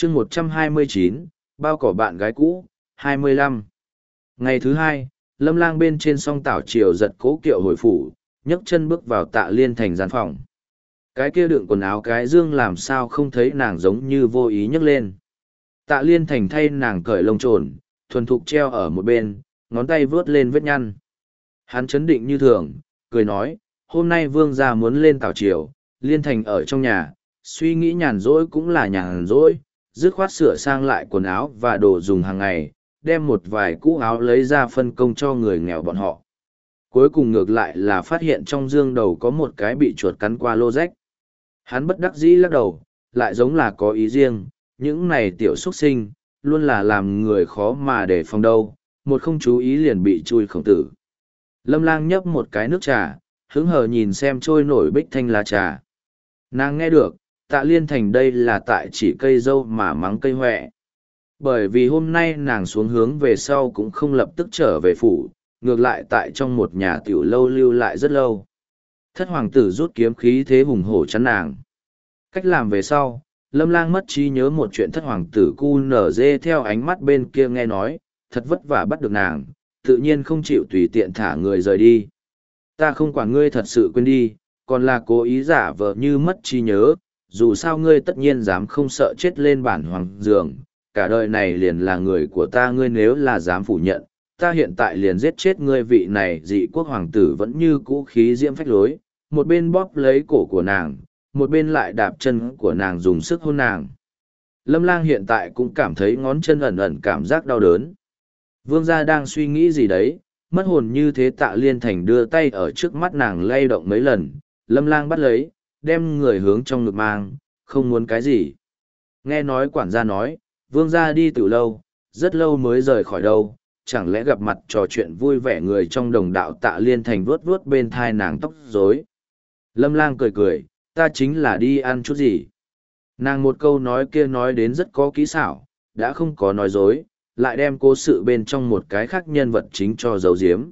chương 129, bao cỏ bạn gái cũ, 25. Ngày thứ hai, Lâm Lang bên trên song tảo triều giật cố kiệu hồi phủ, nhấc chân bước vào Tạ Liên Thành gian phòng. Cái kia đựng quần áo cái dương làm sao không thấy nàng giống như vô ý nhấc lên. Tạ Liên Thành thay nàng cởi lông trồn, thuần thục treo ở một bên, ngón tay vướt lên vết nhăn. Hắn chấn định như thường, cười nói, hôm nay vương gia muốn lên tảo triều, Liên Thành ở trong nhà, suy nghĩ nhàn rỗi cũng là nhàn rỗi, dứt khoát sửa sang lại quần áo và đồ dùng hàng ngày, đem một vài cũ áo lấy ra phân công cho người nghèo bọn họ. Cuối cùng ngược lại là phát hiện trong dương đầu có một cái bị chuột cắn qua lô rách. Hắn bất đắc dĩ lắc đầu, lại giống là có ý riêng, những này tiểu xuất sinh, luôn là làm người khó mà để phòng đâu, một không chú ý liền bị chui khổng tử. Lâm Lang nhấp một cái nước trà, hứng hờ nhìn xem trôi nổi bích thanh lá trà. Nàng nghe được, Tạ Liên Thành đây là tại chỉ cây dâu mà mắng cây hoẹ. Bởi vì hôm nay nàng xuống hướng về sau cũng không lập tức trở về phủ, ngược lại tại trong một nhà tiểu lâu lưu lại rất lâu. Thất hoàng tử rút kiếm khí thế hùng hổ chắn nàng. Cách làm về sau, Lâm Lang mất trí nhớ một chuyện thất hoàng tử cu nở dê theo ánh mắt bên kia nghe nói, thật vất vả bắt được nàng, tự nhiên không chịu tùy tiện thả người rời đi. Ta không quản ngươi thật sự quên đi, còn là cố ý giả vờ như mất trí nhớ, dù sao ngươi tất nhiên dám không sợ chết lên bản hoàng giường, cả đời này liền là người của ta, ngươi nếu là dám phủ nhận, ta hiện tại liền giết chết ngươi. Vị này dị quốc hoàng tử vẫn như cũ khí diễm phách lối, một bên bóp lấy cổ của nàng, một bên lại đạp chân của nàng dùng sức hôn nàng. Lâm Lang hiện tại cũng cảm thấy ngón chân ẩn ẩn cảm giác đau đớn. Vương gia đang suy nghĩ gì đấy, mất hồn như thế. Tạ Liên Thành đưa tay ở trước mắt nàng lay động mấy lần, Lâm Lang bắt lấy, đem người hướng trong ngực mang, không muốn cái gì. Nghe nói quản gia nói, vương gia đi từ lâu, rất lâu mới rời khỏi đâu, chẳng lẽ gặp mặt trò chuyện vui vẻ người trong đồng đạo. Tạ Liên Thành vuốt vuốt bên thai nàng tóc rối. Lâm Lang cười cười, ta chính là đi ăn chút gì. Nàng một câu nói kia nói đến rất có kỹ xảo, đã không có nói dối, lại đem cố sự bên trong một cái khác nhân vật chính cho giấu giếm.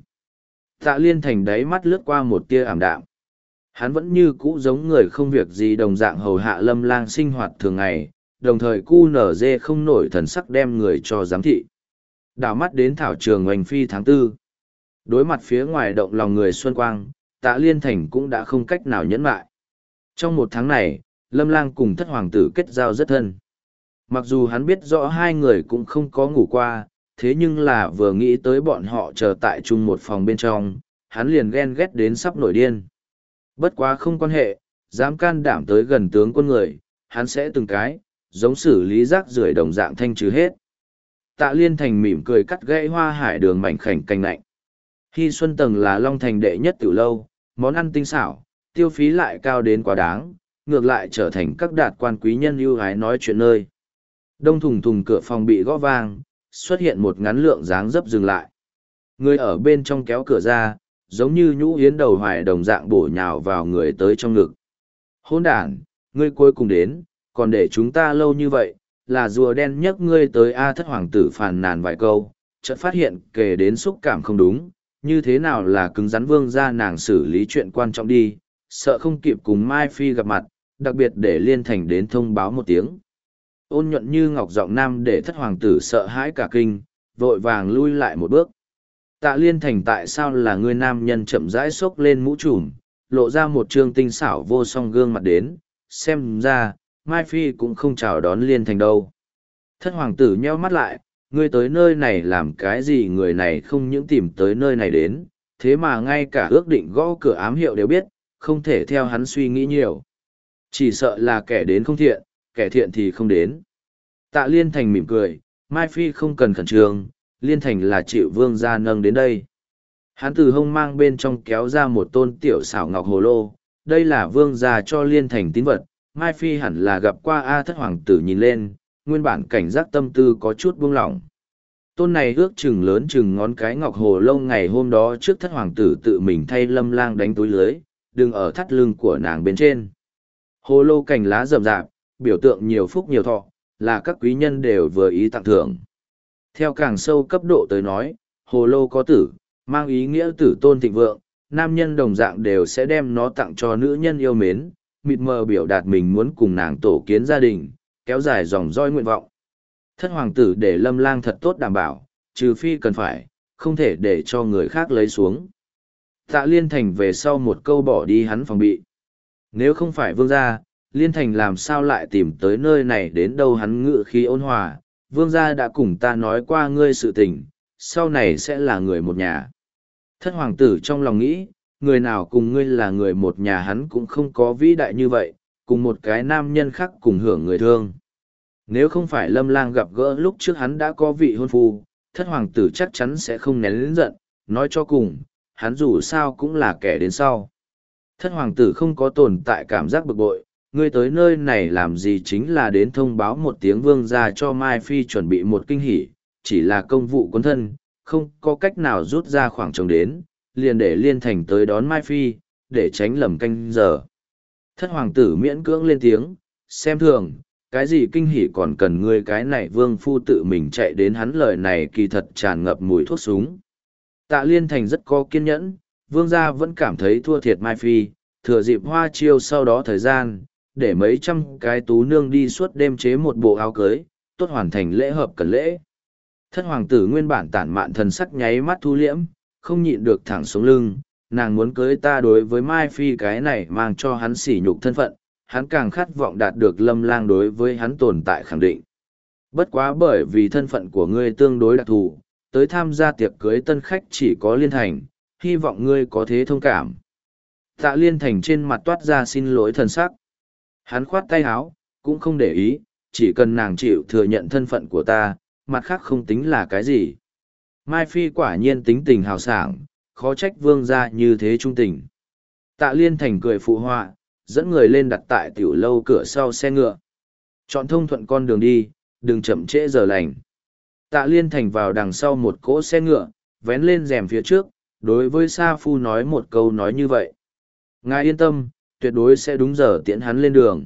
Tạ Liên Thành đáy mắt lướt qua một tia ảm đạm. Hắn vẫn như cũ giống người không việc gì đồng dạng hầu hạ Lâm Lang sinh hoạt thường ngày, đồng thời cu nở dê không nổi thần sắc đem người cho giám thị. Đảo mắt đến thảo trường oanh phi tháng 4. Đối mặt phía ngoài động lòng người xuân quang, Tạ Liên Thành cũng đã không cách nào nhẫn mại. Trong một tháng này, Lâm Lang cùng thất hoàng tử kết giao rất thân. Mặc dù hắn biết rõ hai người cũng không có ngủ qua, thế nhưng là vừa nghĩ tới bọn họ chờ tại chung một phòng bên trong, hắn liền ghen ghét đến sắp nổi điên. Bất quá không quan hệ, dám can đảm tới gần tướng quân người, hắn sẽ từng cái, giống xử lý rác rưởi đồng dạng thanh trừ hết. Tạ Liên Thành mỉm cười cắt gãy Hoa Hải Đường mảnh khảnh canh lạnh. Hy Xuân Tầng là Long Thành đệ nhất tiểu lâu, món ăn tinh xảo, tiêu phí lại cao đến quá đáng, ngược lại trở thành các đạt quan quý nhân ưu ái nói chuyện nơi. Đông thùng thùng cửa phòng bị gõ vang, xuất hiện một ngắn lượng dáng dấp dừng lại. Người ở bên trong kéo cửa ra, giống như nhũ yến đầu hoài đồng dạng bổ nhào vào người tới trong ngực. Hôn đản, ngươi cuối cùng đến, còn để chúng ta lâu như vậy, là rùa đen nhấc ngươi tới. A thất hoàng tử phàn nàn vài câu, chợt phát hiện kể đến xúc cảm không đúng, như thế nào là cứng rắn. Vương ra nàng xử lý chuyện quan trọng đi, sợ không kịp cùng Mai Phi gặp mặt, đặc biệt để Liên Thành đến thông báo một tiếng. Ôn nhuận như ngọc giọng nam để thất hoàng tử sợ hãi cả kinh, vội vàng lui lại một bước. Tạ Liên Thành, tại sao là người nam nhân chậm rãi xốc lên mũ trùm, lộ ra một trương tinh xảo vô song gương mặt đến, xem ra, Mai Phi cũng không chào đón Liên Thành đâu. Thất hoàng tử nheo mắt lại, ngươi tới nơi này làm cái gì? Người này không những tìm tới nơi này đến, thế mà ngay cả ước định gõ cửa ám hiệu đều biết, không thể theo hắn suy nghĩ nhiều. Chỉ sợ là kẻ đến không thiện, kẻ thiện thì không đến. Tạ Liên Thành mỉm cười, Mai Phi không cần khẩn trương, Liên Thành là chịu vương gia nâng đến đây. Hắn từ hông mang bên trong kéo ra một tôn tiểu xảo ngọc hồ lô, đây là vương gia cho Liên Thành tín vật. Mai Phi hẳn là gặp qua. A thất hoàng tử nhìn lên, nguyên bản cảnh giác tâm tư có chút buông lỏng. Tôn này ước chừng lớn chừng ngón cái ngọc hồ lô ngày hôm đó trước thất hoàng tử tự mình thay Lâm Lang đánh túi lưới, đừng ở thắt lưng của nàng bên trên. Hồ lô cành lá rậm rạp, biểu tượng nhiều phúc nhiều thọ, là các quý nhân đều vừa ý tặng thưởng. Theo càng sâu cấp độ tới nói, hồ lô có tử, mang ý nghĩa tử tôn thịnh vượng, nam nhân đồng dạng đều sẽ đem nó tặng cho nữ nhân yêu mến, mịt mờ biểu đạt mình muốn cùng nàng tổ kiến gia đình, kéo dài dòng roi nguyện vọng. Thất hoàng tử để Lâm Lang thật tốt đảm bảo, trừ phi cần phải, không thể để cho người khác lấy xuống. Tạ Liên Thành về sau một câu bỏ đi hắn phòng bị. Nếu không phải vương gia, Liên Thành làm sao lại tìm tới nơi này, đến đâu hắn ngự khí ôn hòa, vương gia đã cùng ta nói qua ngươi sự tình, sau này sẽ là người một nhà. Thất hoàng tử trong lòng nghĩ, người nào cùng ngươi là người một nhà hắn cũng không có vĩ đại như vậy, cùng một cái nam nhân khác cùng hưởng người thương. Nếu không phải Lâm Lang gặp gỡ lúc trước hắn đã có vị hôn phu, thất hoàng tử chắc chắn sẽ không nén lớn giận, nói cho cùng, hắn dù sao cũng là kẻ đến sau. Thất hoàng tử không có tồn tại cảm giác bực bội, ngươi tới nơi này làm gì chính là đến thông báo một tiếng vương gia cho Mai Phi chuẩn bị một kinh hỉ, chỉ là công vụ quân thân, không có cách nào rút ra khoảng trống đến, liền để Liên Thành tới đón Mai Phi, để tránh lầm canh giờ. Thất hoàng tử miễn cưỡng lên tiếng, xem thường, cái gì kinh hỉ còn cần ngươi cái này vương phu tự mình chạy đến, hắn lời này kỳ thật tràn ngập mùi thuốc súng. Tạ Liên Thành rất có kiên nhẫn, vương gia vẫn cảm thấy thua thiệt Mai Phi, thừa dịp hoa chiêu sau đó thời gian, để mấy trăm cái tú nương đi suốt đêm chế một bộ áo cưới, tốt hoàn thành lễ hợp cần lễ. Thất hoàng tử nguyên bản tản mạn thần sắc nháy mắt thu liễm, không nhịn được thẳng xuống lưng, nàng muốn cưới ta. Đối với Mai Phi cái này mang cho hắn sỉ nhục thân phận, hắn càng khát vọng đạt được Lâm Lang đối với hắn tồn tại khẳng định. Bất quá bởi vì thân phận của ngươi tương đối đặc thù, tới tham gia tiệc cưới tân khách chỉ có Liên Thành, hy vọng ngươi có thế thông cảm. Tạ Liên Thành trên mặt toát ra xin lỗi thần sắc. Hắn khoát tay áo, cũng không để ý, chỉ cần nàng chịu thừa nhận thân phận của ta, mặt khác không tính là cái gì. Mai Phi quả nhiên tính tình hào sảng, khó trách vương gia như thế trung tình. Tạ Liên Thành cười phụ họa, dẫn người lên đặt tại tiểu lâu cửa sau xe ngựa. Chọn thông thuận con đường đi, đừng chậm trễ giờ lành. Tạ Liên Thành vào đằng sau một cỗ xe ngựa, vén lên rèm phía trước, đối với Sa Phu nói một câu nói như vậy. Ngài yên tâm, tuyệt đối sẽ đúng giờ tiễn hắn lên đường.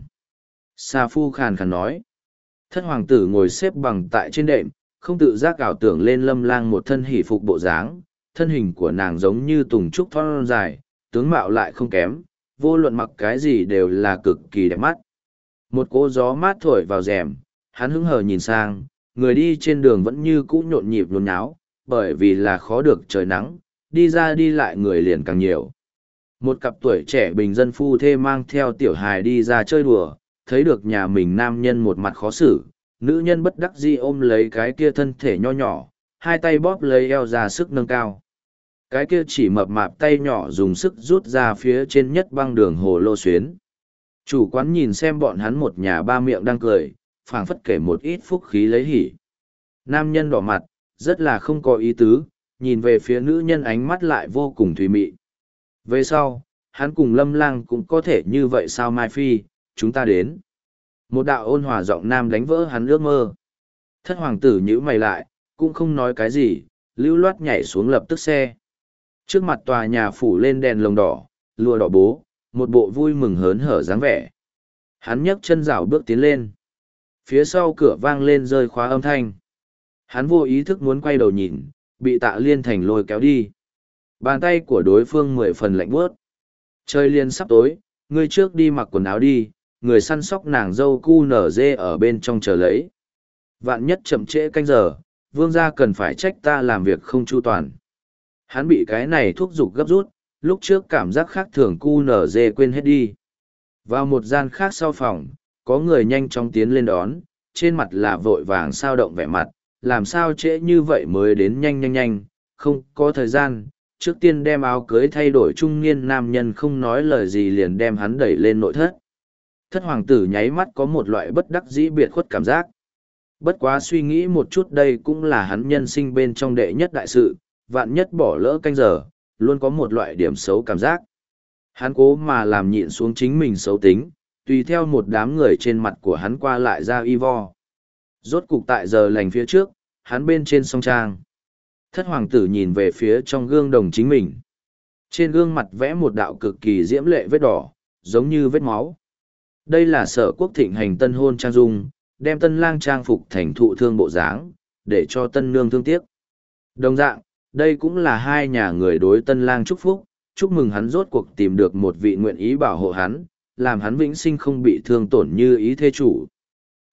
Sa Phu khàn khàn nói. Thất hoàng tử ngồi xếp bằng tại trên đệm, không tự giác ảo tưởng lên Lâm Lang một thân hỷ phục bộ dáng, thân hình của nàng giống như tùng trúc thon dài, tướng mạo lại không kém, vô luận mặc cái gì đều là cực kỳ đẹp mắt. Một cỗ gió mát thổi vào rèm, hắn hứng hờ nhìn sang, người đi trên đường vẫn như cũ nhộn nhịp nhốn nháo, bởi vì là khó được trời nắng, đi ra đi lại người liền càng nhiều. Một cặp tuổi trẻ bình dân phu thê mang theo tiểu hài đi ra chơi đùa, thấy được nhà mình nam nhân một mặt khó xử, nữ nhân bất đắc dĩ ôm lấy cái kia thân thể nho nhỏ, hai tay bóp lấy eo ra sức nâng cao. Cái kia chỉ mập mạp tay nhỏ dùng sức rút ra phía trên nhất băng đường hồ lô xuyến. Chủ quán nhìn xem bọn hắn một nhà ba miệng đang cười, phảng phất kể một ít phúc khí lấy hỉ. Nam nhân đỏ mặt, rất là không có ý tứ, nhìn về phía nữ nhân ánh mắt lại vô cùng thùy mị. Về sau, hắn cùng Lâm Lang cũng có thể như vậy sao Mai Phi, chúng ta đến. Một đạo ôn hòa giọng nam đánh vỡ hắn ước mơ. Thất hoàng tử nhíu mày lại, cũng không nói cái gì, lưu loát nhảy xuống lập tức xe. Trước mặt tòa nhà phủ lên đèn lồng đỏ, lụa đỏ bố, một bộ vui mừng hớn hở dáng vẻ. Hắn nhấc chân rảo bước tiến lên. Phía sau cửa vang lên rơi khóa âm thanh. Hắn vô ý thức muốn quay đầu nhìn, bị Tạ Liên Thành lôi kéo đi. Bàn tay của đối phương 10 phần lạnh buốt. Trời liền sắp tối, ngươi trước đi mặc quần áo đi, người săn sóc nàng dâu cu nở dê ở bên trong chờ lấy. Vạn nhất chậm trễ canh giờ, vương gia cần phải trách ta làm việc không chu toàn. Hắn bị cái này thúc giục gấp rút, lúc trước cảm giác khác thường cu nở dê quên hết đi. Vào một gian khác sau phòng, có người nhanh chóng tiến lên đón, trên mặt là vội vàng sao động vẻ mặt, làm sao trễ như vậy mới đến nhanh, không có thời gian, trước tiên đem áo cưới thay đổi. Trung niên nam nhân không nói lời gì liền đem hắn đẩy lên nội thất. Thất hoàng tử nháy mắt có một loại bất đắc dĩ biệt khuất cảm giác. Bất quá suy nghĩ một chút, đây cũng là hắn nhân sinh bên trong đệ nhất đại sự, vạn nhất bỏ lỡ canh giờ, luôn có một loại điểm xấu cảm giác. Hắn cố mà làm nhịn xuống chính mình xấu tính, tùy theo một đám người trên mặt của hắn qua lại ra y vo. Rốt cục tại giờ lành phía trước, hắn bên trên song trang. Thất hoàng tử nhìn về phía trong gương đồng chính mình. Trên gương mặt vẽ một đạo cực kỳ diễm lệ vết đỏ, giống như vết máu. Đây là Sở Quốc thịnh hành tân hôn trang dung, đem tân lang trang phục thành thụ thương bộ dáng, để cho tân nương thương tiếc. Đồng dạng, đây cũng là hai nhà người đối tân lang chúc phúc, chúc mừng hắn rốt cuộc tìm được một vị nguyện ý bảo hộ hắn, làm hắn vĩnh sinh không bị thương tổn như ý thê chủ.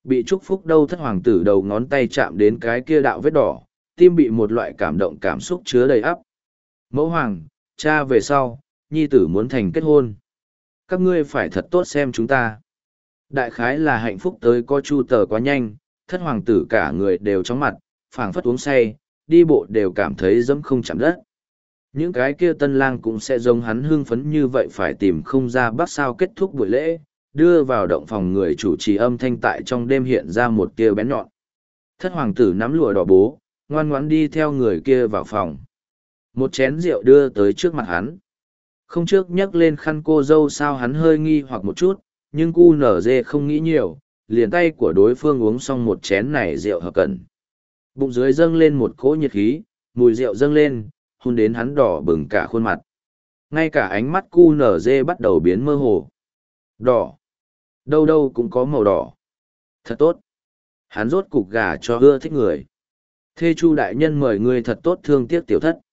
Bị chúc phúc đâu thất hoàng tử đầu ngón tay chạm đến cái kia đạo vết đỏ, tim bị một loại cảm động cảm xúc chứa đầy ắp. Mẫu hoàng, cha về sau, nhi tử muốn thành kết hôn. Các ngươi phải thật tốt xem chúng ta. Đại khái là hạnh phúc tới có chu tờ quá nhanh, thất hoàng tử cả người đều chóng mặt, phảng phất uống say, đi bộ đều cảm thấy dẫm không chạm đất. Những cái kia tân lang cũng sẽ giống hắn hưng phấn như vậy phải tìm không ra bắt sao kết thúc buổi lễ, đưa vào động phòng người chủ trì âm thanh tại trong đêm hiện ra một tia bén nhọn. Thất hoàng tử nắm lụa đỏ bố, ngoan ngoãn đi theo người kia vào phòng. Một chén rượu đưa tới trước mặt hắn. Không trước nhấc lên khăn cô dâu sao hắn hơi nghi hoặc một chút, nhưng cu nở dê không nghĩ nhiều, liền tay của đối phương uống xong một chén này rượu hợp cẩn. Bụng dưới dâng lên một cỗ nhiệt khí, mùi rượu dâng lên, hôn đến hắn đỏ bừng cả khuôn mặt. Ngay cả ánh mắt cu nở dê bắt đầu biến mơ hồ. Đỏ. Đâu đâu cũng có màu đỏ. Thật tốt. Hắn rốt cục gả cho ưa thích người. Thê Chu đại nhân mời ngươi thật tốt thương tiếc tiểu thất.